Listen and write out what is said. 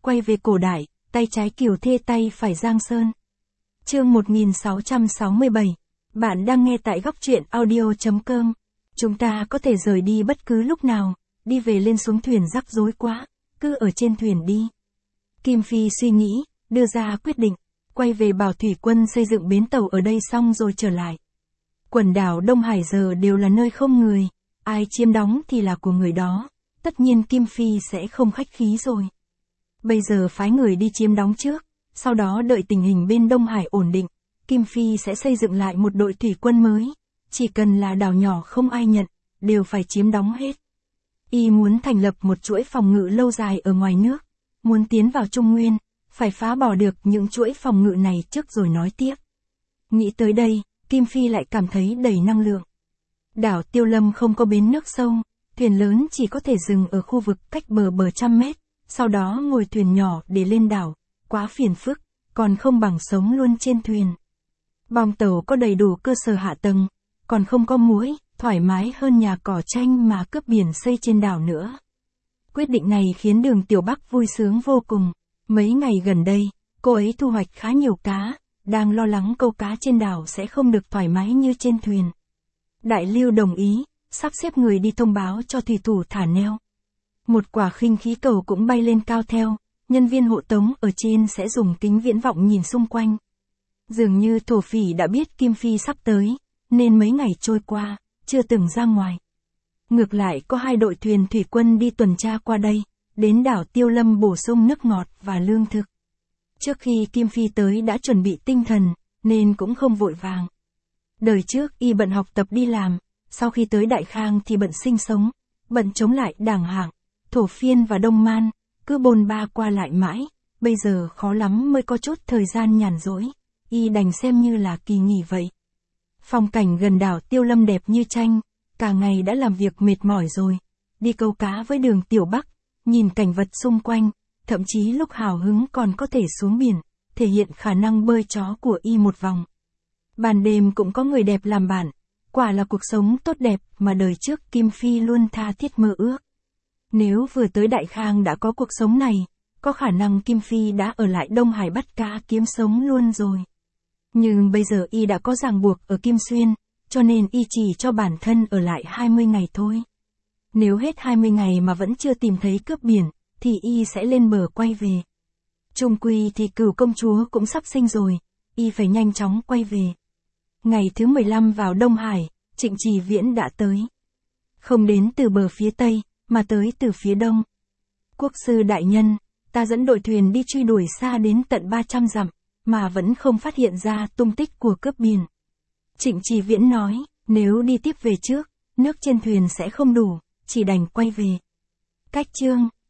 quay về cổ đại, tay trái Kiều Thê tay phải Giang Sơn. Chương 1667. Bạn đang nghe tại góc truyện audio.com. Chúng ta có thể rời đi bất cứ lúc nào, đi về lên xuống thuyền rắc rối quá, cứ ở trên thuyền đi. Kim Phi suy nghĩ, đưa ra quyết định, quay về bảo thủy quân xây dựng bến tàu ở đây xong rồi trở lại. Quần đảo Đông Hải giờ đều là nơi không người, ai chiếm đóng thì là của người đó, tất nhiên Kim Phi sẽ không khách khí rồi. Bây giờ phái người đi chiếm đóng trước, sau đó đợi tình hình bên Đông Hải ổn định, Kim Phi sẽ xây dựng lại một đội thủy quân mới, chỉ cần là đảo nhỏ không ai nhận, đều phải chiếm đóng hết. Y muốn thành lập một chuỗi phòng ngự lâu dài ở ngoài nước, muốn tiến vào Trung Nguyên, phải phá bỏ được những chuỗi phòng ngự này trước rồi nói tiếp. Nghĩ tới đây, Kim Phi lại cảm thấy đầy năng lượng. Đảo Tiêu Lâm không có bến nước sâu, thuyền lớn chỉ có thể dừng ở khu vực cách bờ 100 mét, sau đó ngồi thuyền nhỏ để lên đảo, quá phiền phức, còn không bằng sống luôn trên thuyền. Bong tàu có đầy đủ cơ sở hạ tầng, còn không có muỗi, thoải mái hơn nhà cỏ tranh mà cướp biển xây trên đảo nữa. Quyết định này khiến Đường Tiểu Bắc vui sướng vô cùng. Mấy ngày gần đây, cô ấy thu hoạch khá nhiều cá, đang lo lắng câu cá trên đảo sẽ không được thoải mái như trên thuyền. Đại Lưu đồng ý, sắp xếp người đi thông báo cho thủy thủ thả neo. Một quả khinh khí cầu cũng bay lên cao theo, nhân viên hộ tống ở trên sẽ dùng kính viễn vọng nhìn xung quanh. Dường như thổ phỉ đã biết Kim Phi sắp tới, nên mấy ngày trôi qua, chưa từng ra ngoài. Ngược lại có 2 đội thuyền thủy quân đi tuần tra qua đây, đến đảo Tiêu Lâm bổ sung nước ngọt và lương thực. Trước khi Kim Phi tới đã chuẩn bị tinh thần, nên cũng không vội vàng. Đời trước y bận học tập đi làm, sau khi tới Đại Khang thì bận sinh sống, bận chống lại Đảng Hạng, Thổ Phiên và Đông Man, cứ bôn ba qua lại mãi, bây giờ khó lắm mới có chút thời gian nhàn rỗi, y đành xem như là kỳ nghỉ vậy. Phong cảnh gần đảo Tiêu Lâm đẹp như tranh, cả ngày đã làm việc mệt mỏi rồi, đi câu cá với Đường Tiểu Bắc, nhìn cảnh vật xung quanh, thậm chí lúc hào hứng còn có thể xuống biển, thể hiện khả năng bơi chó của y một vòng. Ban đêm cũng có người đẹp làm bạn, quả là cuộc sống tốt đẹp mà đời trước Kim Phi luôn tha thiết mơ ước. Nếu vừa tới Đại Khang đã có cuộc sống này, có khả năng Kim Phi đã ở lại Đông Hải bắt cá kiếm sống luôn rồi. Nhưng bây giờ y đã có ràng buộc ở Kim Xuyên, cho nên y chỉ cho bản thân ở lại 20 ngày thôi. Nếu hết 20 ngày mà vẫn chưa tìm thấy cướp biển, thì y sẽ lên bờ quay về. Chung quy thì Cửu công chúa cũng sắp sinh rồi, y phải nhanh chóng quay về. Ngày thứ 15 vào Đông Hải, Trịnh Trì Viễn đã tới. Không đến từ bờ phía Tây, mà tới từ phía Đông. Quốc sư đại nhân, ta dẫn đội thuyền đi truy đuổi xa đến tận 300 dặm, mà vẫn không phát hiện ra tung tích của cướp biển. Trịnh Trì Viễn nói, nếu đi tiếp về trước, nước trên thuyền sẽ không đủ, chỉ đành quay về. Cách chương